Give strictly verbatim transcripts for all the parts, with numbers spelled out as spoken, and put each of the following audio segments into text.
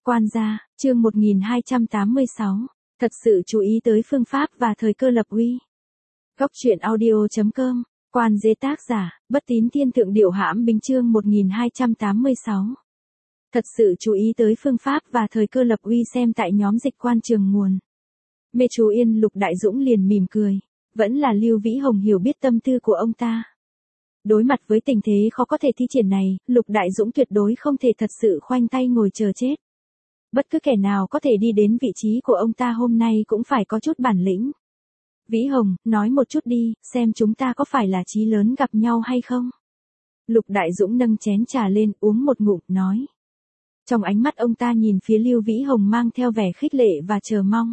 Quan gia, chương một nghìn hai trăm tám mươi sáu. Thật sự chú ý tới phương pháp và thời cơ lập uy. Góc truyện audio chấm com, Quan dế tác giả, Bất Tín Thiên Thượng Điểu Hãm Bính chương một nghìn hai trăm tám mươi sáu. Thật sự chú ý tới phương pháp và thời cơ lập uy xem tại nhóm dịch Quan Trường Nguồn. Mê chú Yên Lục Đại Dũng liền mỉm cười, vẫn là Lưu Vĩ Hồng hiểu biết tâm tư của ông ta. Đối mặt với tình thế khó có thể thi triển này, Lục Đại Dũng tuyệt đối không thể thật sự khoanh tay ngồi chờ chết. Bất cứ kẻ nào có thể đi đến vị trí của ông ta hôm nay cũng phải có chút bản lĩnh. Vĩ Hồng, nói một chút đi, xem chúng ta có phải là chí lớn gặp nhau hay không? Lục Đại Dũng nâng chén trà lên, uống một ngụm, nói. Trong ánh mắt ông ta nhìn phía Lưu Vĩ Hồng mang theo vẻ khích lệ và chờ mong.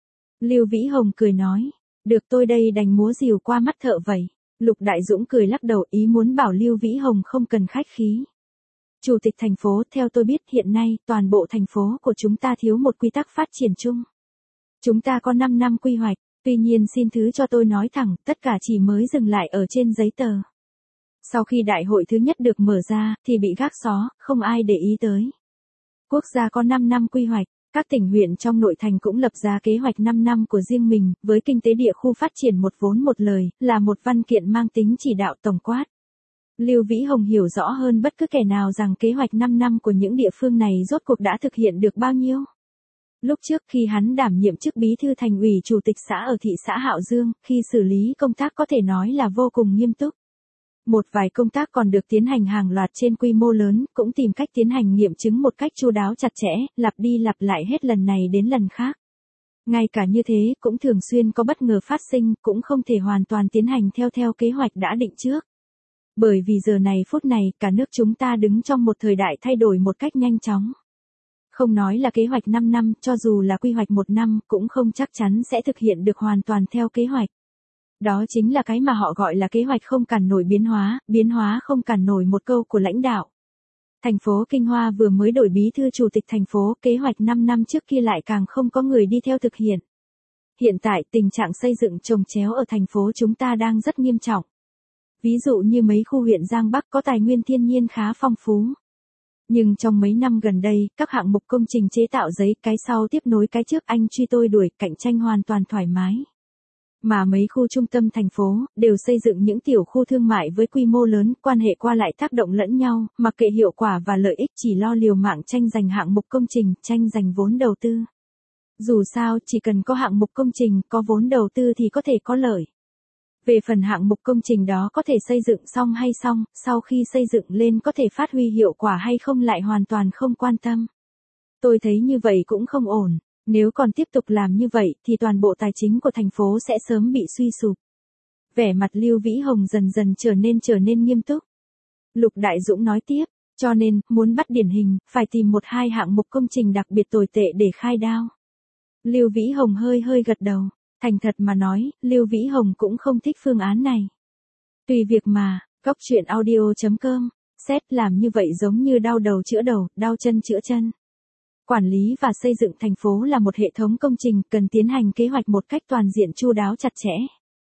Lưu Vĩ Hồng cười nói, được, tôi đây đành múa rìu qua mắt thợ vậy. Lục Đại Dũng cười lắc đầu, ý muốn bảo Lưu Vĩ Hồng không cần khách khí. Chủ tịch thành phố, theo tôi biết hiện nay toàn bộ thành phố của chúng ta thiếu một quy tắc phát triển chung. Chúng ta có năm năm quy hoạch, tuy nhiên xin thứ cho tôi nói thẳng, tất cả chỉ mới dừng lại ở trên giấy tờ. Sau khi đại hội thứ nhất được mở ra, thì bị gác xó, không ai để ý tới. Quốc gia có năm năm quy hoạch, các tỉnh huyện trong nội thành cũng lập ra kế hoạch năm năm của riêng mình, với kinh tế địa khu phát triển một vốn một lời, là một văn kiện mang tính chỉ đạo tổng quát. Lưu Vĩ Hồng hiểu rõ hơn bất cứ kẻ nào rằng kế hoạch năm năm của những địa phương này rốt cuộc đã thực hiện được bao nhiêu. Lúc trước khi hắn đảm nhiệm chức bí thư thành ủy chủ tịch xã ở thị xã Hạo Dương, khi xử lý công tác có thể nói là vô cùng nghiêm túc. Một vài công tác còn được tiến hành hàng loạt trên quy mô lớn, cũng tìm cách tiến hành nghiệm chứng một cách chu đáo chặt chẽ, lặp đi lặp lại hết lần này đến lần khác. Ngay cả như thế, cũng thường xuyên có bất ngờ phát sinh, cũng không thể hoàn toàn tiến hành theo theo kế hoạch đã định trước. Bởi vì giờ này phút này, cả nước chúng ta đứng trong một thời đại thay đổi một cách nhanh chóng. Không nói là kế hoạch năm năm, cho dù là quy hoạch một năm, cũng không chắc chắn sẽ thực hiện được hoàn toàn theo kế hoạch. Đó chính là cái mà họ gọi là kế hoạch không cản nổi biến hóa, biến hóa không cản nổi một câu của lãnh đạo. Thành phố Kinh Hoa vừa mới đổi bí thư chủ tịch thành phố, kế hoạch năm năm trước kia lại càng không có người đi theo thực hiện. Hiện tại, tình trạng xây dựng chồng chéo ở thành phố chúng ta đang rất nghiêm trọng. Ví dụ như mấy khu huyện Giang Bắc có tài nguyên thiên nhiên khá phong phú. Nhưng trong mấy năm gần đây, các hạng mục công trình chế tạo giấy, cái sau tiếp nối cái trước, anh truy tôi đuổi, cạnh tranh hoàn toàn thoải mái. Mà mấy khu trung tâm thành phố, đều xây dựng những tiểu khu thương mại với quy mô lớn, quan hệ qua lại tác động lẫn nhau, mặc kệ hiệu quả và lợi ích, chỉ lo liều mạng tranh giành hạng mục công trình, tranh giành vốn đầu tư. Dù sao, chỉ cần có hạng mục công trình, có vốn đầu tư thì có thể có lợi. Về phần hạng mục công trình đó có thể xây dựng xong hay xong, sau khi xây dựng lên có thể phát huy hiệu quả hay không lại hoàn toàn không quan tâm. Tôi thấy như vậy cũng không ổn. Nếu còn tiếp tục làm như vậy thì toàn bộ tài chính của thành phố sẽ sớm bị suy sụp. Vẻ mặt Lưu Vĩ Hồng dần dần trở nên trở nên nghiêm túc. Lục Đại Dũng nói tiếp, cho nên, muốn bắt điển hình, phải tìm một hai hạng mục công trình đặc biệt tồi tệ để khai đao. Lưu Vĩ Hồng hơi hơi gật đầu, thành thật mà nói, Lưu Vĩ Hồng cũng không thích phương án này. Tùy việc mà, góc truyện audio chấm com, xét làm như vậy giống như đau đầu chữa đầu, đau chân chữa chân. Quản lý và xây dựng thành phố là một hệ thống công trình cần tiến hành kế hoạch một cách toàn diện chu đáo chặt chẽ.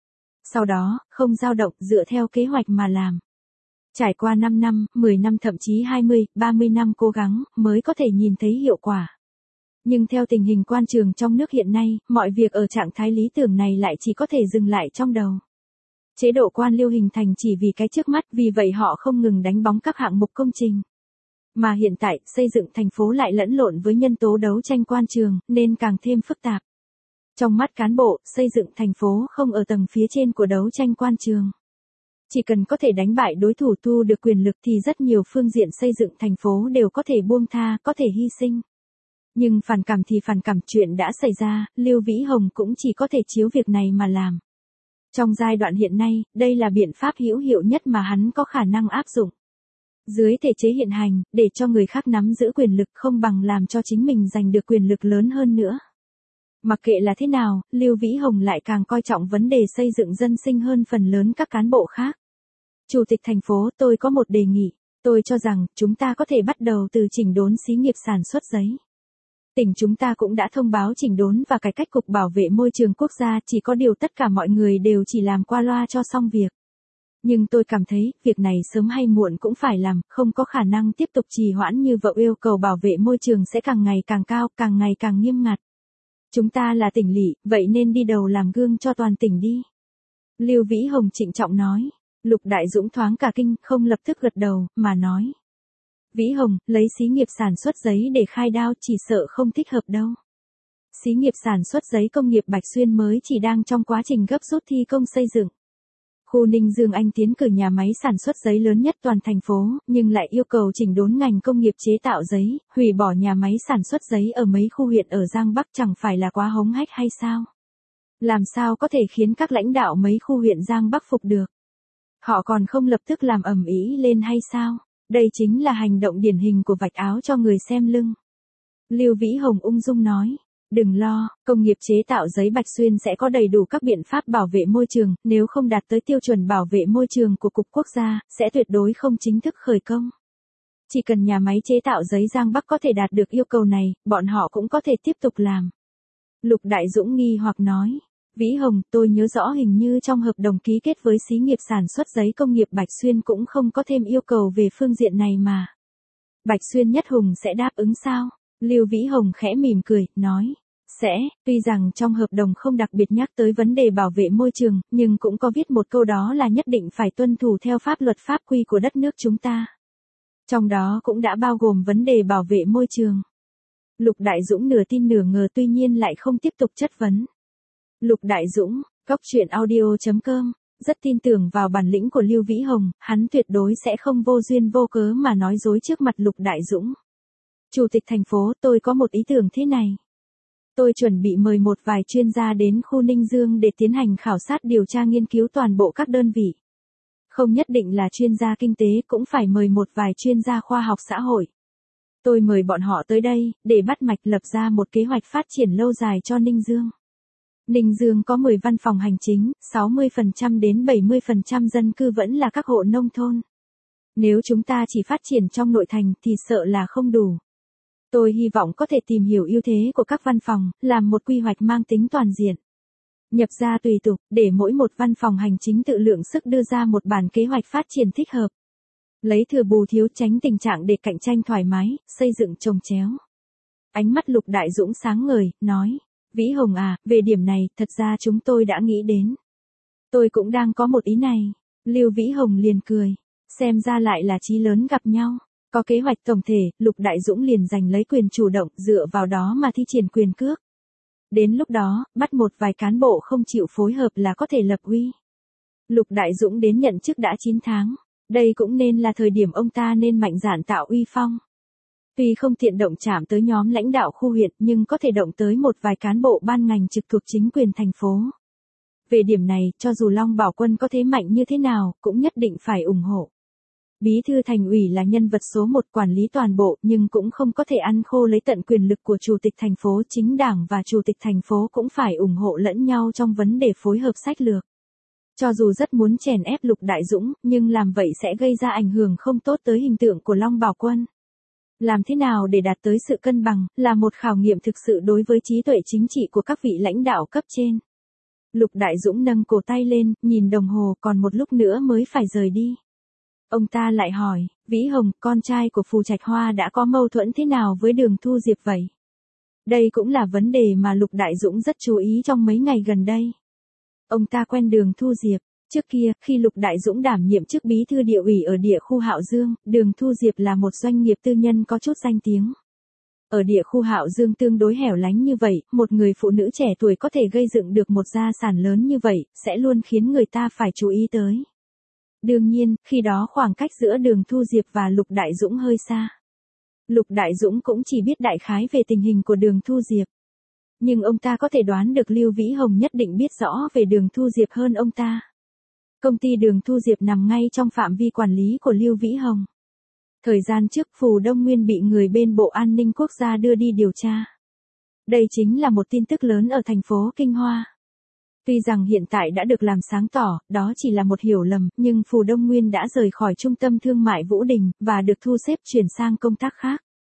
Sau đó, không dao động, dựa theo kế hoạch mà làm. Trải qua năm năm, mười năm thậm chí hai mươi, ba mươi năm cố gắng mới có thể nhìn thấy hiệu quả. Nhưng theo tình hình quan trường trong nước hiện nay, mọi việc ở trạng thái lý tưởng này lại chỉ có thể dừng lại trong đầu. Chế độ quan liêu hình thành chỉ vì cái trước mắt, vì vậy họ không ngừng đánh bóng các hạng mục công trình. Mà hiện tại, xây dựng thành phố lại lẫn lộn với nhân tố đấu tranh quan trường, nên càng thêm phức tạp. Trong mắt cán bộ, xây dựng thành phố không ở tầng phía trên của đấu tranh quan trường. Chỉ cần có thể đánh bại đối thủ, thu được quyền lực thì rất nhiều phương diện xây dựng thành phố đều có thể buông tha, có thể hy sinh. Nhưng phản cảm thì phản cảm, chuyện đã xảy ra, Lưu Vĩ Hồng cũng chỉ có thể chiếu việc này mà làm. Trong giai đoạn hiện nay, đây là biện pháp hữu hiệu nhất mà hắn có khả năng áp dụng. Dưới thể chế hiện hành, để cho người khác nắm giữ quyền lực không bằng làm cho chính mình giành được quyền lực lớn hơn nữa. Mặc kệ là thế nào, Lưu Vĩ Hồng lại càng coi trọng vấn đề xây dựng dân sinh hơn phần lớn các cán bộ khác. Chủ tịch thành phố, tôi có một đề nghị, tôi cho rằng chúng ta có thể bắt đầu từ chỉnh đốn xí nghiệp sản xuất giấy. Tỉnh chúng ta cũng đã thông báo chỉnh đốn và cải cách Cục Bảo vệ Môi trường Quốc gia, chỉ có điều tất cả mọi người đều chỉ làm qua loa cho xong việc. Nhưng tôi cảm thấy, việc này sớm hay muộn cũng phải làm, không có khả năng tiếp tục trì hoãn như vậy, yêu cầu bảo vệ môi trường sẽ càng ngày càng cao, càng ngày càng nghiêm ngặt. Chúng ta là tỉnh lỵ, vậy nên đi đầu làm gương cho toàn tỉnh đi. Lưu Vĩ Hồng trịnh trọng nói. Lục Đại Dũng thoáng cả kinh, không lập tức gật đầu, mà nói. Vĩ Hồng, lấy xí nghiệp sản xuất giấy để khai đao chỉ sợ không thích hợp đâu. Xí nghiệp sản xuất giấy công nghiệp Bạch Xuyên mới chỉ đang trong quá trình gấp rút thi công xây dựng. Khu Ninh Dương Anh tiến cử nhà máy sản xuất giấy lớn nhất toàn thành phố, nhưng lại yêu cầu chỉnh đốn ngành công nghiệp chế tạo giấy, hủy bỏ nhà máy sản xuất giấy ở mấy khu huyện ở Giang Bắc, chẳng phải là quá hống hách hay sao? Làm sao có thể khiến các lãnh đạo mấy khu huyện Giang Bắc phục được? Họ còn không lập tức làm ầm ĩ lên hay sao? Đây chính là hành động điển hình của vạch áo cho người xem lưng. Lưu Vĩ Hồng ung dung nói. Đừng lo, công nghiệp chế tạo giấy Bạch Xuyên sẽ có đầy đủ các biện pháp bảo vệ môi trường, nếu không đạt tới tiêu chuẩn bảo vệ môi trường của Cục Quốc gia, sẽ tuyệt đối không chính thức khởi công. Chỉ cần nhà máy chế tạo giấy Giang Bắc có thể đạt được yêu cầu này, bọn họ cũng có thể tiếp tục làm. Lục Đại Dũng nghi hoặc nói. Vĩ Hồng, tôi nhớ rõ hình như trong hợp đồng ký kết với xí nghiệp sản xuất giấy công nghiệp Bạch Xuyên cũng không có thêm yêu cầu về phương diện này mà. Bạch Xuyên Nhất Hùng sẽ đáp ứng sao? Lưu Vĩ Hồng khẽ mỉm cười, nói. Sẽ, tuy rằng trong hợp đồng không đặc biệt nhắc tới vấn đề bảo vệ môi trường, nhưng cũng có viết một câu đó là nhất định phải tuân thủ theo pháp luật pháp quy của đất nước chúng ta. Trong đó cũng đã bao gồm vấn đề bảo vệ môi trường. Lục Đại Dũng nửa tin nửa ngờ, tuy nhiên lại không tiếp tục chất vấn. Lục Đại Dũng, Cóc Truyện Audio chấm com, rất tin tưởng vào bản lĩnh của Lưu Vĩ Hồng, hắn tuyệt đối sẽ không vô duyên vô cớ mà nói dối trước mặt Lục Đại Dũng. Chủ tịch thành phố, tôi có một ý tưởng thế này. Tôi chuẩn bị mời một vài chuyên gia đến khu Ninh Dương để tiến hành khảo sát điều tra nghiên cứu toàn bộ các đơn vị. Không nhất định là chuyên gia kinh tế, cũng phải mời một vài chuyên gia khoa học xã hội. Tôi mời bọn họ tới đây, để bắt mạch lập ra một kế hoạch phát triển lâu dài cho Ninh Dương. Ninh Dương có mười văn phòng hành chính, sáu mươi phần trăm đến bảy mươi phần trăm dân cư vẫn là các hộ nông thôn. Nếu chúng ta chỉ phát triển trong nội thành thì sợ là không đủ. Tôi hy vọng có thể tìm hiểu ưu thế của các văn phòng, làm một quy hoạch mang tính toàn diện. Nhập ra tùy tục, để mỗi một văn phòng hành chính tự lượng sức đưa ra một bản kế hoạch phát triển thích hợp. Lấy thừa bù thiếu, tránh tình trạng để cạnh tranh thoải mái, xây dựng chồng chéo. Ánh mắt Lục Đại Dũng sáng ngời, nói. Vĩ Hồng à, về điểm này, thật ra chúng tôi đã nghĩ đến. Tôi cũng đang có một ý này. Lưu Vĩ Hồng liền cười. Xem ra lại là chí lớn gặp nhau. Có kế hoạch tổng thể, Lục Đại Dũng liền giành lấy quyền chủ động, dựa vào đó mà thi triển quyền cước. Đến lúc đó, bắt một vài cán bộ không chịu phối hợp là có thể lập uy. Lục Đại Dũng đến nhận chức đã chín tháng. Đây cũng nên là thời điểm ông ta nên mạnh dạn tạo uy phong. Tuy không tiện động chạm tới nhóm lãnh đạo khu huyện, nhưng có thể động tới một vài cán bộ ban ngành trực thuộc chính quyền thành phố. Về điểm này, cho dù Long Bảo Quân có thế mạnh như thế nào, cũng nhất định phải ủng hộ. Bí thư thành ủy là nhân vật số một quản lý toàn bộ, nhưng cũng không có thể ăn khô lấy tận quyền lực của chủ tịch thành phố. Chính đảng và chủ tịch thành phố cũng phải ủng hộ lẫn nhau trong vấn đề phối hợp sách lược. Cho dù rất muốn chèn ép Lục Đại Dũng, nhưng làm vậy sẽ gây ra ảnh hưởng không tốt tới hình tượng của Long Bảo Quân. Làm thế nào để đạt tới sự cân bằng, là một khảo nghiệm thực sự đối với trí tuệ chính trị của các vị lãnh đạo cấp trên. Lục Đại Dũng nâng cổ tay lên, nhìn đồng hồ, còn một lúc nữa mới phải rời đi. Ông ta lại hỏi, Vĩ Hồng, con trai của Phù Trạch Hoa đã có mâu thuẫn thế nào với Đường Thu Diệp vậy? Đây cũng là vấn đề mà Lục Đại Dũng rất chú ý trong mấy ngày gần đây. Ông ta quen Đường Thu Diệp. Trước kia, khi Lục Đại Dũng đảm nhiệm chức bí thư địa ủy ở địa khu Hạo Dương, Đường Thu Diệp là một doanh nghiệp tư nhân có chút danh tiếng. Ở địa khu Hạo Dương tương đối hẻo lánh như vậy, một người phụ nữ trẻ tuổi có thể gây dựng được một gia sản lớn như vậy, sẽ luôn khiến người ta phải chú ý tới. Đương nhiên, khi đó khoảng cách giữa Đường Thu Diệp và Lục Đại Dũng hơi xa. Lục Đại Dũng cũng chỉ biết đại khái về tình hình của Đường Thu Diệp. Nhưng ông ta có thể đoán được Lưu Vĩ Hồng nhất định biết rõ về Đường Thu Diệp hơn ông ta. Công ty Đường Thu Diệp nằm ngay trong phạm vi quản lý của Lưu Vĩ Hồng. Thời gian trước, Phù Đông Nguyên bị người bên Bộ An ninh Quốc gia đưa đi điều tra. Đây chính là một tin tức lớn ở thành phố Kinh Hoa. Tuy rằng hiện tại đã được làm sáng tỏ, đó chỉ là một hiểu lầm, nhưng Phù Đông Nguyên đã rời khỏi trung tâm thương mại Vũ Đình, và được thu xếp chuyển sang công tác khác.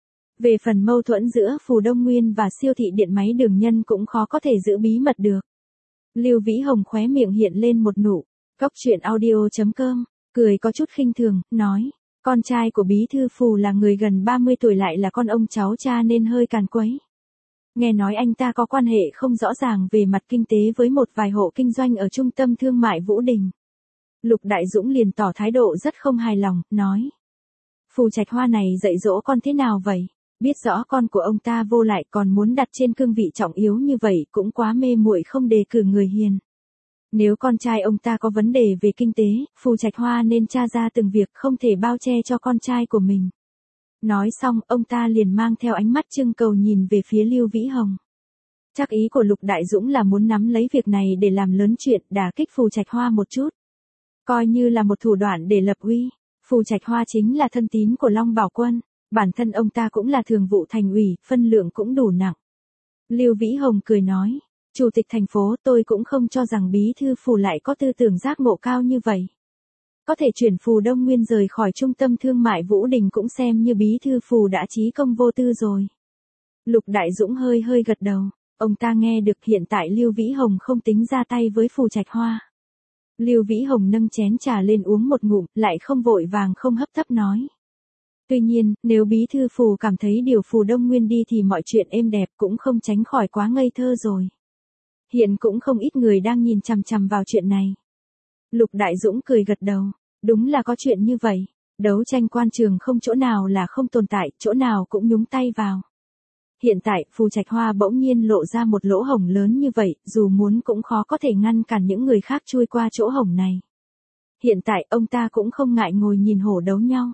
Về phần mâu thuẫn giữa Phù Đông Nguyên và siêu thị điện máy Đường Nhân cũng khó có thể giữ bí mật được. Lưu Vĩ Hồng khóe miệng hiện lên một nụ Góc truyện audio chấm com, cười có chút khinh thường, nói, con trai của bí thư Phù là người gần ba mươi tuổi lại là con ông cháu cha nên hơi càn quấy. Nghe nói anh ta có quan hệ không rõ ràng về mặt kinh tế với một vài hộ kinh doanh ở trung tâm thương mại Vũ Đình. Lục Đại Dũng liền tỏ thái độ rất không hài lòng, nói. Phù Trạch Hoa này dạy dỗ con thế nào vậy? Biết rõ con của ông ta vô lại còn muốn đặt trên cương vị trọng yếu như vậy cũng quá mê muội không đề cử người hiền. Nếu con trai ông ta có vấn đề về kinh tế, Phù Trạch Hoa nên tra ra từng việc không thể bao che cho con trai của mình. Nói xong, ông ta liền mang theo ánh mắt trưng cầu nhìn về phía Lưu Vĩ Hồng. Chắc ý của Lục Đại Dũng là muốn nắm lấy việc này để làm lớn chuyện, đả kích Phù Trạch Hoa một chút. Coi như là một thủ đoạn để lập uy. Phù Trạch Hoa chính là thân tín của Long Bảo Quân, bản thân ông ta cũng là thường vụ thành ủy, phân lượng cũng đủ nặng. Lưu Vĩ Hồng cười nói, Chủ tịch thành phố tôi cũng không cho rằng bí thư Phù lại có tư tưởng giác ngộ cao như vậy. Có thể chuyển Phù Đông Nguyên rời khỏi trung tâm thương mại Vũ Đình cũng xem như bí thư Phù đã chí công vô tư rồi. Lục Đại Dũng hơi hơi gật đầu, ông ta nghe được hiện tại Lưu Vĩ Hồng không tính ra tay với Phù Trạch Hoa. Lưu Vĩ Hồng nâng chén trà lên uống một ngụm, lại không vội vàng không hấp tấp nói. Tuy nhiên, nếu bí thư Phù cảm thấy điều Phù Đông Nguyên đi thì mọi chuyện êm đẹp cũng không tránh khỏi quá ngây thơ rồi. Hiện cũng không ít người đang nhìn chằm chằm vào chuyện này. Lục Đại Dũng cười gật đầu, đúng là có chuyện như vậy. Đấu tranh quan trường không chỗ nào là không tồn tại, chỗ nào cũng nhúng tay vào. Hiện tại, Phù Trạch Hoa bỗng nhiên lộ ra một lỗ hổng lớn như vậy, dù muốn cũng khó có thể ngăn cản những người khác chui qua chỗ hổng này. Hiện tại, ông ta cũng không ngại ngồi nhìn hổ đấu nhau.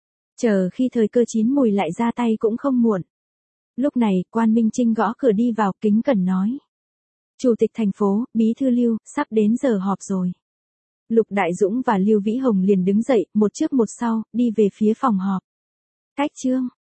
Chờ khi thời cơ chín mùi lại ra tay cũng không muộn. Lúc này, Quan Minh Trinh gõ cửa đi vào, kính cẩn nói. Chủ tịch thành phố, bí thư Lưu, sắp đến giờ họp rồi. Lục Đại Dũng và Lưu Vĩ Hồng liền đứng dậy, một trước một sau, đi về phía phòng họp. Cách chương.